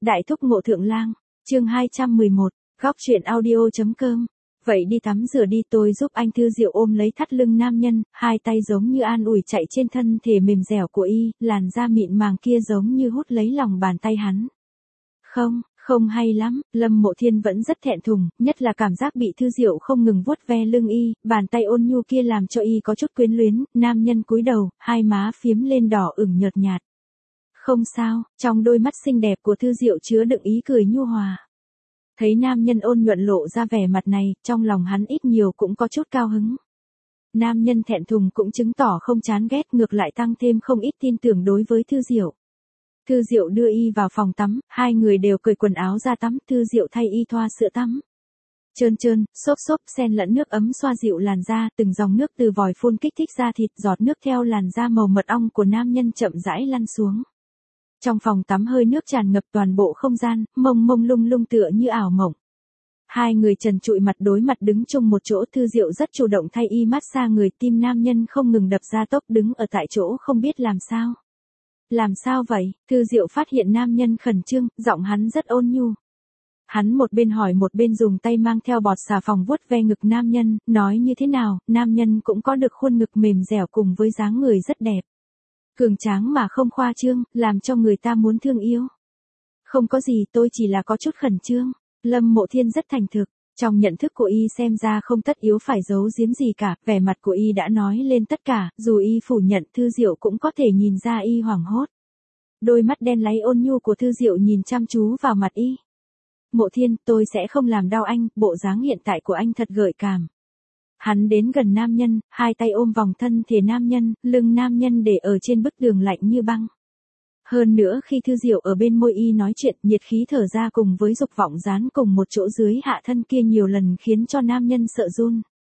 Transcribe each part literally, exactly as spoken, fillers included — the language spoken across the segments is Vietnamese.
Đại thúc Ngộ Thượng Lang, chương hai trăm mười một, góc truyện audio.com. Vậy đi tắm rửa đi, tôi giúp anh. Thư Diệu ôm lấy thắt lưng nam nhân, hai tay giống như an ủi chạy trên thân thể mềm dẻo của y, làn da mịn màng kia giống như hút lấy lòng bàn tay hắn. Không, không hay lắm, Lâm Mộ Thiên vẫn rất thẹn thùng, nhất là cảm giác bị Thư Diệu không ngừng vuốt ve lưng y, bàn tay ôn nhu kia làm cho y có chút quyến luyến. Nam nhân cúi đầu, hai má phiếm lên đỏ ửng nhợt nhạt. Không sao, trong đôi mắt xinh đẹp của Thư Diệu chứa đựng ý cười nhu hòa. Thấy nam nhân ôn nhuận lộ ra vẻ mặt này, trong lòng hắn ít nhiều cũng có chút cao hứng. Nam nhân thẹn thùng cũng chứng tỏ không chán ghét, ngược lại tăng thêm không ít tin tưởng đối với Thư Diệu. Thư Diệu đưa y vào phòng tắm, hai người đều cởi quần áo ra tắm. Thư Diệu thay y thoa sữa tắm. Trơn trơn, xốp xốp, xen lẫn nước ấm xoa dịu làn da, từng dòng nước từ vòi phun kích thích da thịt, giọt nước theo làn da màu mật ong của nam nhân chậm rãi lăn xuống. Trong phòng tắm hơi nước tràn ngập toàn bộ không gian, mông mông lung lung tựa như ảo mộng. Hai người trần trụi mặt đối mặt đứng chung một chỗ. Thư Diệu rất chủ động thay y massage người, tim nam nhân không ngừng đập ra tốc, đứng ở tại chỗ không biết làm sao. Làm sao vậy? Thư Diệu phát hiện nam nhân khẩn trương, giọng hắn rất ôn nhu. Hắn một bên hỏi một bên dùng tay mang theo bọt xà phòng vuốt ve ngực nam nhân, nói như thế nào, nam nhân cũng có được khuôn ngực mềm dẻo cùng với dáng người rất đẹp. Cường tráng mà không khoa trương, làm cho người ta muốn thương yêu. Không có gì, tôi chỉ là có chút khẩn trương. Lâm Mộ Thiên rất thành thực, trong nhận thức của y xem ra không tất yếu phải giấu giếm gì cả, vẻ mặt của y đã nói lên tất cả, dù y phủ nhận Thư Diệu cũng có thể nhìn ra y hoảng hốt. Đôi mắt đen láy ôn nhu của Thư Diệu nhìn chăm chú vào mặt y. Mộ Thiên, tôi sẽ không làm đau anh, bộ dáng hiện tại của anh thật gợi cảm. Hắn đến gần nam nhân, hai tay ôm vòng thân thể nam nhân, lưng nam nhân để ở trên bức tường lạnh như băng. Hơn nữa khi Thư Diệu ở bên môi y nói chuyện, nhiệt khí thở ra cùng với dục vọng dán cùng một chỗ dưới hạ thân kia nhiều lần khiến cho nam nhân sợ run.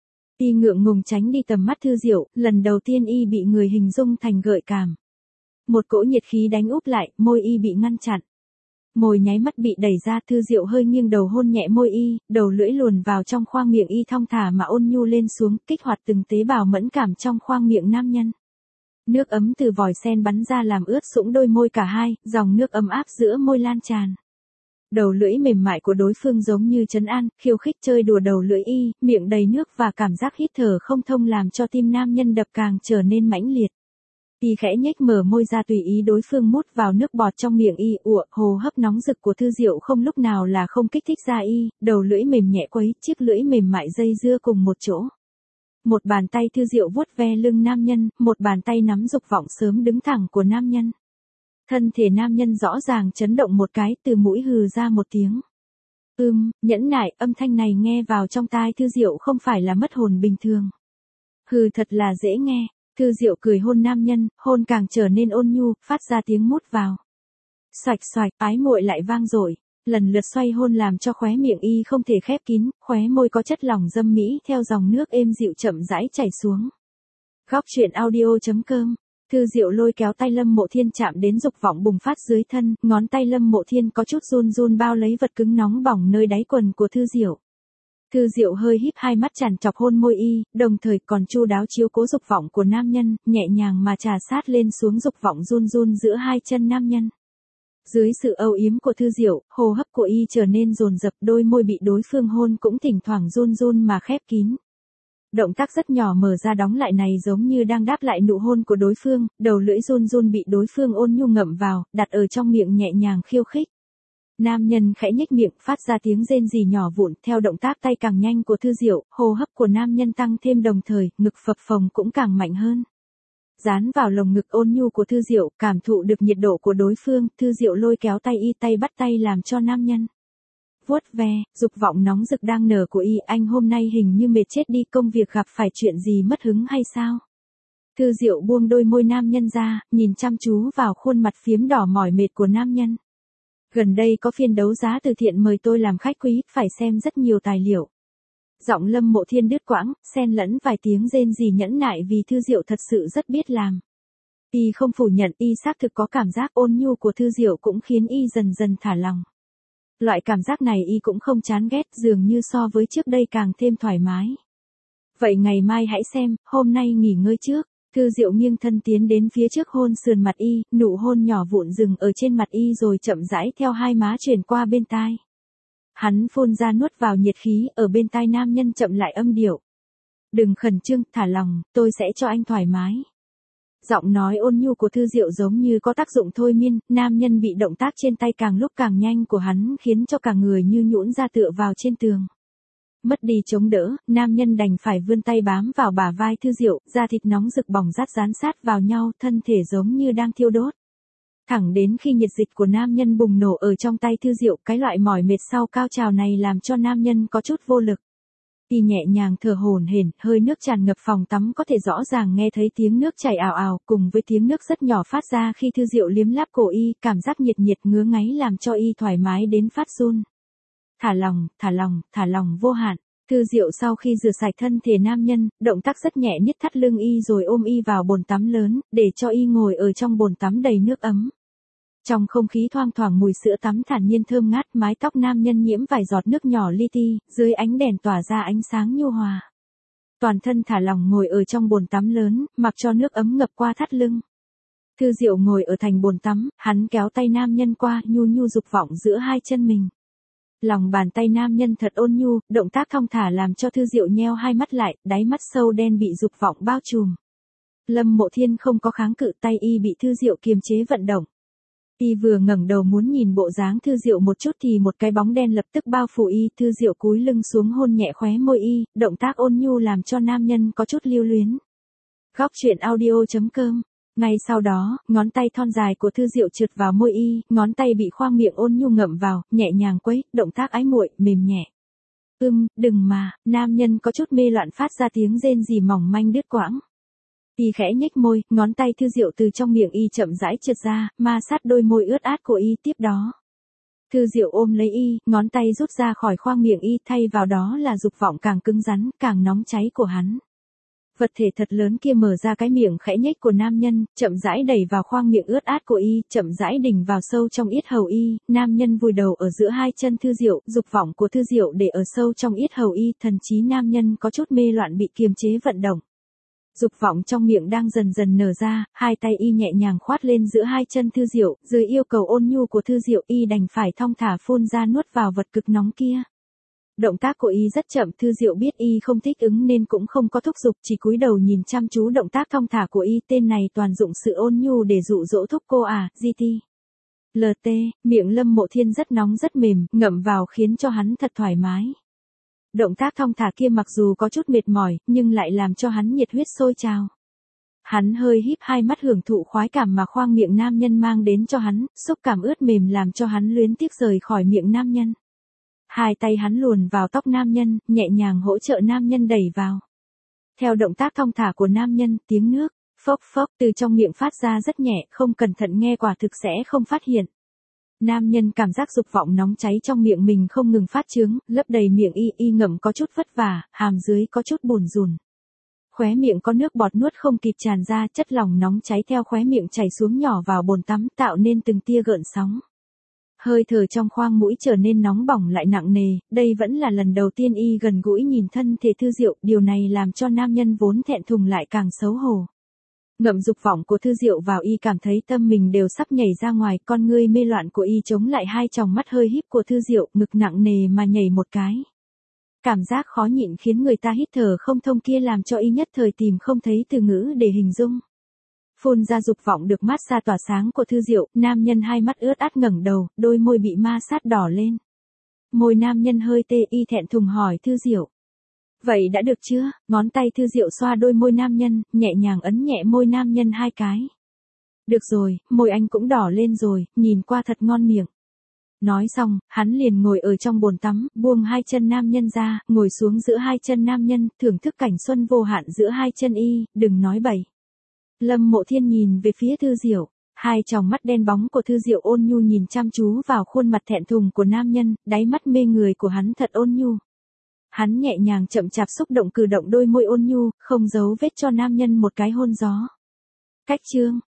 Y ngượng ngùng tránh đi tầm mắt Thư Diệu, lần đầu tiên y bị người hình dung thành gợi cảm. Một cỗ nhiệt khí đánh úp lại, môi y bị ngăn chặn. Môi nháy mắt bị đẩy ra. Thư Diệu hơi nghiêng đầu hôn nhẹ môi y, đầu lưỡi luồn vào trong khoang miệng y thong thả mà ôn nhu lên xuống, kích hoạt từng tế bào mẫn cảm trong khoang miệng nam nhân. Nước ấm từ vòi sen bắn ra làm ướt sũng đôi môi cả hai, dòng nước ấm áp giữa môi lan tràn. Đầu lưỡi mềm mại của đối phương giống như trấn an, khiêu khích chơi đùa đầu lưỡi y, miệng đầy nước và cảm giác hít thở không thông làm cho tim nam nhân đập càng trở nên mãnh liệt. Y khẽ nhếch mở môi ra tùy ý đối phương mút vào nước bọt trong miệng y, ụa, hồ hấp nóng rực của Thư Diệu không lúc nào là không kích thích ra y, đầu lưỡi mềm nhẹ quấy, chiếc lưỡi mềm mại dây dưa cùng một chỗ. Một bàn tay Thư Diệu vuốt ve lưng nam nhân, một bàn tay nắm dục vọng sớm đứng thẳng của nam nhân. Thân thể nam nhân rõ ràng chấn động một cái, từ mũi hừ ra một tiếng. Ưm, nhẫn nại, âm thanh này nghe vào trong tai Thư Diệu không phải là mất hồn bình thường. Hừ, thật là dễ nghe. Thư Diệu cười hôn nam nhân, hôn càng trở nên ôn nhu, phát ra tiếng mút vào. Xoạch xoạch, ái muội lại vang dội, lần lượt xoay hôn làm cho khóe miệng y không thể khép kín, khóe môi có chất lỏng dâm mỹ theo dòng nước êm dịu chậm rãi chảy xuống. Góc truyện audio.com. Thư Diệu lôi kéo tay Lâm Mộ Thiên chạm đến dục vọng bùng phát dưới thân, ngón tay Lâm Mộ Thiên có chút run run bao lấy vật cứng nóng bỏng nơi đáy quần của Thư Diệu. Thư Diệu hơi híp hai mắt tràn trọc hôn môi y, đồng thời còn chu đáo chiếu cố dục vọng của nam nhân, nhẹ nhàng mà trà sát lên xuống dục vọng run run giữa hai chân nam nhân. Dưới sự âu yếm của Thư Diệu, hô hấp của y trở nên dồn dập, đôi môi bị đối phương hôn cũng thỉnh thoảng run run mà khép kín. Động tác rất nhỏ mở ra đóng lại này giống như đang đáp lại nụ hôn của đối phương, đầu lưỡi run run bị đối phương ôn nhu ngậm vào, đặt ở trong miệng nhẹ nhàng khiêu khích. Nam nhân khẽ nhếch miệng, phát ra tiếng rên rỉ nhỏ vụn, theo động tác tay càng nhanh của Thư Diệu, hô hấp của nam nhân tăng thêm đồng thời, ngực phập phồng cũng càng mạnh hơn. Dán vào lồng ngực ôn nhu của Thư Diệu, cảm thụ được nhiệt độ của đối phương, Thư Diệu lôi kéo tay y, tay bắt tay làm cho nam nhân. Vuốt ve, dục vọng nóng rực đang nở của y, anh hôm nay hình như mệt chết đi, công việc gặp phải chuyện gì mất hứng hay sao? Thư Diệu buông đôi môi nam nhân ra, nhìn chăm chú vào khuôn mặt phiếm đỏ mỏi mệt của nam nhân. Gần đây có phiên đấu giá từ thiện mời tôi làm khách quý, phải xem rất nhiều tài liệu. Giọng Lâm Mộ Thiên đứt quãng, xen lẫn vài tiếng rên rỉ nhẫn nại vì Thư Diệu thật sự rất biết làm. Y không phủ nhận, y xác thực có cảm giác ôn nhu của Thư Diệu cũng khiến y dần dần thả lòng. Loại cảm giác này y cũng không chán ghét, dường như so với trước đây càng thêm thoải mái. Vậy ngày mai hãy xem, hôm nay nghỉ ngơi trước. Thư Diệu nghiêng thân tiến đến phía trước hôn sườn mặt y, nụ hôn nhỏ vụn dừng ở trên mặt y rồi chậm rãi theo hai má truyền qua bên tai. Hắn phun ra nuốt vào nhiệt khí ở bên tai nam nhân chậm lại âm điệu. Đừng khẩn trương, thả lòng, tôi sẽ cho anh thoải mái. Giọng nói ôn nhu của Thư Diệu giống như có tác dụng thôi miên, nam nhân bị động tác trên tay càng lúc càng nhanh của hắn khiến cho cả người như nhũn ra tựa vào trên tường. Mất đi chống đỡ, nam nhân đành phải vươn tay bám vào bả vai Thư Diệu, da thịt nóng rực bỏng rát dán sát vào nhau, thân thể giống như đang thiêu đốt. Thẳng đến khi nhiệt dịch của nam nhân bùng nổ ở trong tay Thư Diệu, cái loại mỏi mệt sau cao trào này làm cho nam nhân có chút vô lực. Y nhẹ nhàng thở hổn hển, hơi nước tràn ngập phòng tắm có thể rõ ràng nghe thấy tiếng nước chảy ào ào, cùng với tiếng nước rất nhỏ phát ra khi Thư Diệu liếm láp cổ y, cảm giác nhiệt nhiệt ngứa ngáy làm cho y thoải mái đến phát run. Thả lòng, thả lòng, thả lòng vô hạn. Thư Diệu sau khi rửa sạch thân thể nam nhân, động tác rất nhẹ niết thắt lưng y rồi ôm y vào bồn tắm lớn, để cho y ngồi ở trong bồn tắm đầy nước ấm. Trong không khí thoang thoảng mùi sữa tắm thản nhiên thơm ngát, mái tóc nam nhân nhiễm vài giọt nước nhỏ li ti, dưới ánh đèn tỏa ra ánh sáng nhu hòa. Toàn thân thả lỏng ngồi ở trong bồn tắm lớn, mặc cho nước ấm ngập qua thắt lưng. Thư Diệu ngồi ở thành bồn tắm, hắn kéo tay nam nhân qua, nhu nhu dục vọng giữa hai chân mình. Lòng bàn tay nam nhân thật ôn nhu, động tác thong thả làm cho Thư Diệu nheo hai mắt lại, đáy mắt sâu đen bị dục vọng bao trùm. Lâm Mộ Thiên không có kháng cự, tay y bị Thư Diệu kiềm chế vận động. Y vừa ngẩng đầu muốn nhìn bộ dáng Thư Diệu một chút thì một cái bóng đen lập tức bao phủ y, Thư Diệu cúi lưng xuống hôn nhẹ khóe môi y, động tác ôn nhu làm cho nam nhân có chút lưu luyến. Góc truyện audio chấm com. Ngay sau đó, ngón tay thon dài của Thư Diệu trượt vào môi y, ngón tay bị khoang miệng ôn nhu ngậm vào, nhẹ nhàng quấy, động tác ái muội, mềm nhẹ. Ưm, đừng mà, nam nhân có chút mê loạn phát ra tiếng rên rỉ mỏng manh đứt quãng. Y khẽ nhếch môi, ngón tay Thư Diệu từ trong miệng y chậm rãi trượt ra, ma sát đôi môi ướt át của y tiếp đó. Thư Diệu ôm lấy y, ngón tay rút ra khỏi khoang miệng y, thay vào đó là dục vọng càng cứng rắn, càng nóng cháy của hắn. Vật thể thật lớn kia mở ra cái miệng khẽ nhếch của nam nhân, chậm rãi đẩy vào khoang miệng ướt át của y, chậm rãi đỉnh vào sâu trong yết hầu y, nam nhân vùi đầu ở giữa hai chân Thư Diệu, dục vọng của Thư Diệu để ở sâu trong yết hầu y, thần trí nam nhân có chút mê loạn bị kiềm chế vận động. Dục vọng trong miệng đang dần dần nở ra, hai tay y nhẹ nhàng khoát lên giữa hai chân Thư Diệu, dưới yêu cầu ôn nhu của Thư Diệu y đành phải thong thả phun ra nuốt vào vật cực nóng kia. Động tác của y rất chậm, Thư Diệu biết y không thích ứng nên cũng không có thúc giục, chỉ cúi đầu nhìn chăm chú động tác thong thả của y, tên này toàn dụng sự ôn nhu để dụ dỗ thúc cô à, giê tê. lờ tê, miệng Lâm Mộ Thiên rất nóng rất mềm, ngậm vào khiến cho hắn thật thoải mái. Động tác thong thả kia mặc dù có chút mệt mỏi, nhưng lại làm cho hắn nhiệt huyết sôi trào. Hắn hơi híp hai mắt hưởng thụ khoái cảm mà khoang miệng nam nhân mang đến cho hắn, xúc cảm ướt mềm làm cho hắn luyến tiếc rời khỏi miệng nam nhân. Hai tay hắn luồn vào tóc nam nhân, nhẹ nhàng hỗ trợ nam nhân đẩy vào. Theo động tác thong thả của nam nhân, tiếng nước, phốc phốc từ trong miệng phát ra rất nhẹ, không cẩn thận nghe quả thực sẽ không phát hiện. Nam nhân cảm giác dục vọng nóng cháy trong miệng mình không ngừng phát chướng, lấp đầy miệng y, y ngậm có chút vất vả, hàm dưới có chút bùn rùn. Khóe miệng có nước bọt nuốt không kịp tràn ra, chất lỏng nóng cháy theo khóe miệng chảy xuống nhỏ vào bồn tắm, tạo nên từng tia gợn sóng. Hơi thở trong khoang mũi trở nên nóng bỏng lại nặng nề, đây vẫn là lần đầu tiên y gần gũi nhìn thân thể Thư Diệu, điều này làm cho nam nhân vốn thẹn thùng lại càng xấu hổ. Ngậm dục vọng của Thư Diệu vào y cảm thấy tâm mình đều sắp nhảy ra ngoài, con ngươi mê loạn của y chống lại hai tròng mắt hơi híp của Thư Diệu, ngực nặng nề mà nhảy một cái. Cảm giác khó nhịn khiến người ta hít thở không thông kia làm cho y nhất thời tìm không thấy từ ngữ để hình dung. Phun ra dục vọng được mát xa tỏa sáng của Thư Diệu, nam nhân hai mắt ướt át ngẩng đầu, đôi môi bị ma sát đỏ lên. Môi nam nhân hơi tê, y thẹn thùng hỏi Thư Diệu. Vậy đã được chưa? Ngón tay Thư Diệu xoa đôi môi nam nhân, nhẹ nhàng ấn nhẹ môi nam nhân hai cái. Được rồi, môi anh cũng đỏ lên rồi, nhìn qua thật ngon miệng. Nói xong, hắn liền ngồi ở trong bồn tắm, buông hai chân nam nhân ra, ngồi xuống giữa hai chân nam nhân, thưởng thức cảnh xuân vô hạn giữa hai chân y, đừng nói bậy. Lâm Mộ Thiên nhìn về phía Thư Diệu, hai tròng mắt đen bóng của Thư Diệu ôn nhu nhìn chăm chú vào khuôn mặt thẹn thùng của nam nhân, đáy mắt mê người của hắn thật ôn nhu. Hắn nhẹ nhàng chậm chạp xúc động cử động đôi môi ôn nhu, không giấu vết cho nam nhân một cái hôn gió. Cách chương